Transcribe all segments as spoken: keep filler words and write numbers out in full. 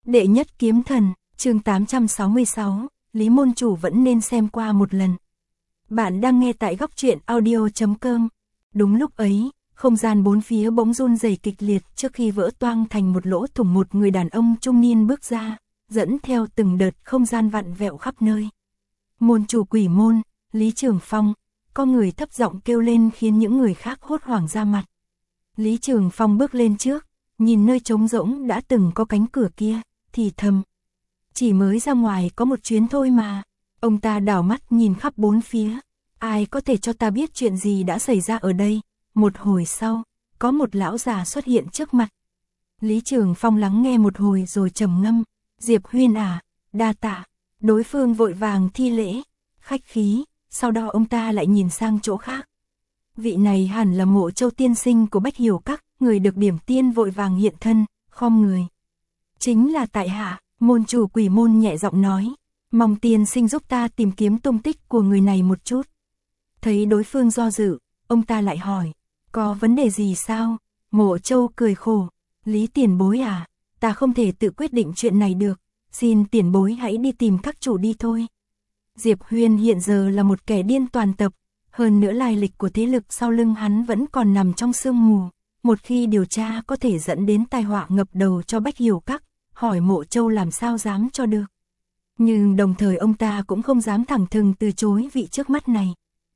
Đệ nhất kiếm thần, chương tám trăm sáu mươi sáu, Lý môn chủ vẫn nên xem qua một lần. Bạn đang nghe tại góc truyện audio chấm com. Đúng lúc ấy, không gian bốn phía bỗng run rẩy kịch liệt trước khi vỡ toang thành một lỗ thủng. Một người đàn ông trung niên bước ra, dẫn theo từng đợt không gian vặn vẹo khắp nơi. Môn chủ Quỷ môn, Lý Trường Phong, có người thấp giọng kêu lên khiến những người khác hốt hoảng ra mặt. Lý Trường Phong bước lên trước, nhìn nơi trống rỗng đã từng có cánh cửa kia, thì thầm. Chỉ mới ra ngoài có một chuyến thôi mà. Ông ta đảo mắt nhìn khắp bốn phía. Ai có thể cho ta biết chuyện gì đã xảy ra ở đây? Một hồi sau, có một lão già xuất hiện trước mặt. Lý Trường Phong lắng nghe một hồi rồi trầm ngâm. Diệp Huyên à, đa tạ. Đối phương vội vàng thi lễ, khách khí, sau đó ông ta lại nhìn sang chỗ khác. Vị này hẳn là Mộ Châu tiên sinh của Bách Hiểu Các, người được điểm tiên vội vàng hiện thân, khom người. Chính là tại hạ, môn chủ Quỷ môn nhẹ giọng nói, mong tiên sinh giúp ta tìm kiếm tung tích của người này một chút. Thấy đối phương do dự, ông ta lại hỏi, có vấn đề gì sao? Mộ Châu cười khổ, Lý tiền bối à, ta không thể tự quyết định chuyện này được, xin tiền bối hãy đi tìm các chủ đi thôi. Diệp Huyên hiện giờ là một kẻ điên toàn tập, hơn nữa lai lịch của thế lực sau lưng hắn vẫn còn nằm trong sương mù, một khi điều tra có thể dẫn đến tai họa ngập đầu cho Bách Hiểu Các, hỏi Mộ Châu làm sao dám cho được. Nhưng đồng thời ông ta cũng không dám thẳng thừng từ chối vị trước mắt này.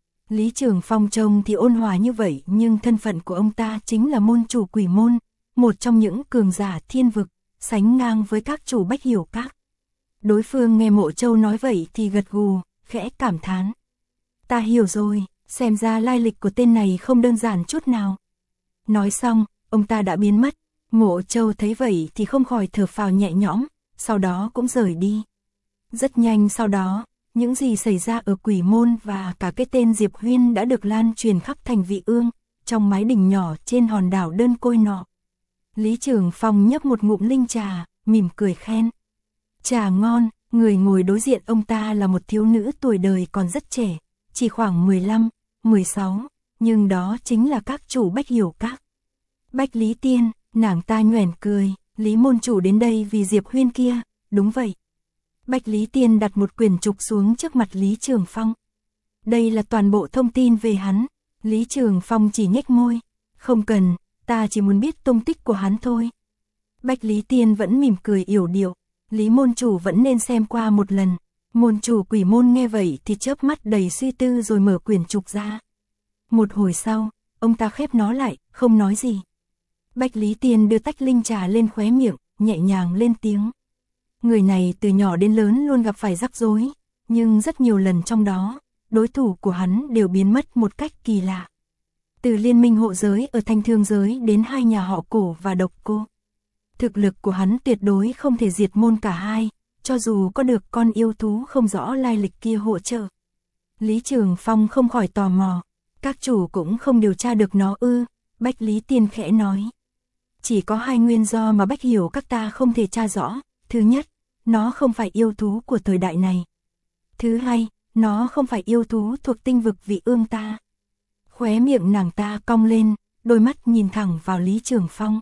Lý Trường Phong trông thì ôn hòa như vậy nhưng thân phận của ông ta chính là môn chủ Quỷ môn, một trong những cường giả thiên vực, sánh ngang với các chủ Bách Hiểu Các. Đối phương nghe Mộ Châu nói vậy thì gật gù, khẽ cảm thán. Ta hiểu rồi, xem ra lai lịch của tên này không đơn giản chút nào. Nói xong, ông ta đã biến mất. Mộ Châu thấy vậy thì không khỏi thở phào nhẹ nhõm, sau đó cũng rời đi. Rất nhanh sau đó, những gì xảy ra ở Quỷ môn và cả cái tên Diệp Huyên đã được lan truyền khắp thành Vị Ương, trong mái đình nhỏ trên hòn đảo đơn côi nọ. Lý Trường Phong nhấp một ngụm linh trà, mỉm cười khen. Trà ngon. Người ngồi đối diện ông ta là một thiếu nữ tuổi đời còn rất trẻ, chỉ khoảng mười lăm, mười sáu, nhưng đó chính là các chủ Bách Hiểu Các. Bách Lý Tiên, nàng ta nhoẻn cười, Lý môn chủ đến đây vì Diệp Huyên kia, đúng vậy. Bách Lý Tiên đặt một quyển trục xuống trước mặt Lý Trường Phong. Đây là toàn bộ thông tin về hắn. Lý Trường Phong chỉ nhếch môi, không cần, ta chỉ muốn biết tung tích của hắn thôi. Bách Lý Tiên vẫn mỉm cười yểu điệu. Lý môn chủ vẫn nên xem qua một lần. Môn chủ Quỷ môn nghe vậy thì chớp mắt đầy suy tư rồi mở quyển trục ra. Một hồi sau, ông ta khép nó lại, không nói gì. Bách Lý Tiên đưa tách linh trà lên khóe miệng, nhẹ nhàng lên tiếng. Người này từ nhỏ đến lớn luôn gặp phải rắc rối, nhưng rất nhiều lần trong đó, đối thủ của hắn đều biến mất một cách kỳ lạ. Từ liên minh hộ giới ở Thanh Thương giới đến hai nhà họ Cổ và Độc Cô. Thực lực của hắn tuyệt đối không thể diệt môn cả hai, cho dù có được con yêu thú không rõ lai lịch kia hỗ trợ. Lý Trường Phong không khỏi tò mò, các chủ cũng không điều tra được nó ư? Bách Lý Tiên khẽ nói. Chỉ có hai nguyên do mà Bách Hiểu Các ta không thể tra rõ. Thứ nhất, nó không phải yêu thú của thời đại này. Thứ hai, nó không phải yêu thú thuộc tinh vực Vị Ương ta. Khóe miệng nàng ta cong lên, đôi mắt nhìn thẳng vào Lý Trường Phong.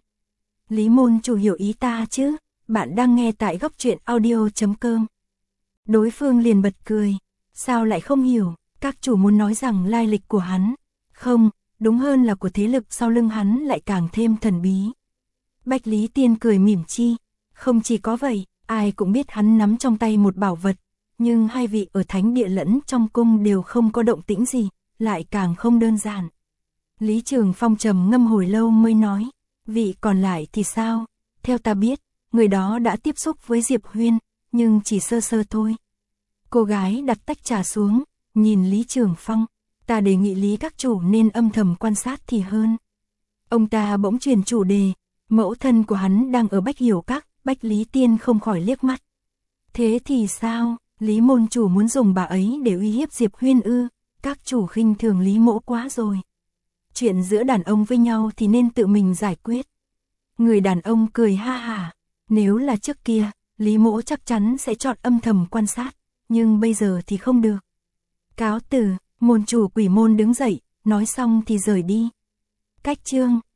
Lý môn chủ hiểu ý ta chứ? Bạn đang nghe tại góc truyện audio chấm com. Đối phương liền bật cười. Sao lại không hiểu? Các chủ muốn nói rằng lai lịch của hắn. Không, đúng hơn là của thế lực sau lưng hắn lại càng thêm thần bí. Bách Lý Tiên cười mỉm chi. Không chỉ có vậy, ai cũng biết hắn nắm trong tay một bảo vật. Nhưng hai vị ở thánh địa lẫn trong cung đều không có động tĩnh gì, lại càng không đơn giản. Lý Trường Phong trầm ngâm hồi lâu mới nói. Vị còn lại thì sao? Theo ta biết, người đó đã tiếp xúc với Diệp Huyên, nhưng chỉ sơ sơ thôi. Cô gái đặt tách trà xuống, nhìn Lý Trường Phong. Ta đề nghị Lý các chủ nên âm thầm quan sát thì hơn. Ông ta bỗng chuyển chủ đề, mẫu thân của hắn đang ở Bách Hiểu Các. Bách Lý Tiên không khỏi liếc mắt. Thế thì sao? Lý môn chủ muốn dùng bà ấy để uy hiếp Diệp Huyên ư? Các chủ khinh thường Lý mỗ quá rồi. Chuyện giữa đàn ông với nhau thì nên tự mình giải quyết. Người đàn ông cười ha hả. Nếu là trước kia, Lý mỗ chắc chắn sẽ chọn âm thầm quan sát, nhưng bây giờ thì không được. Cáo từ, môn chủ Quỷ môn đứng dậy, nói xong thì rời đi. Cách chương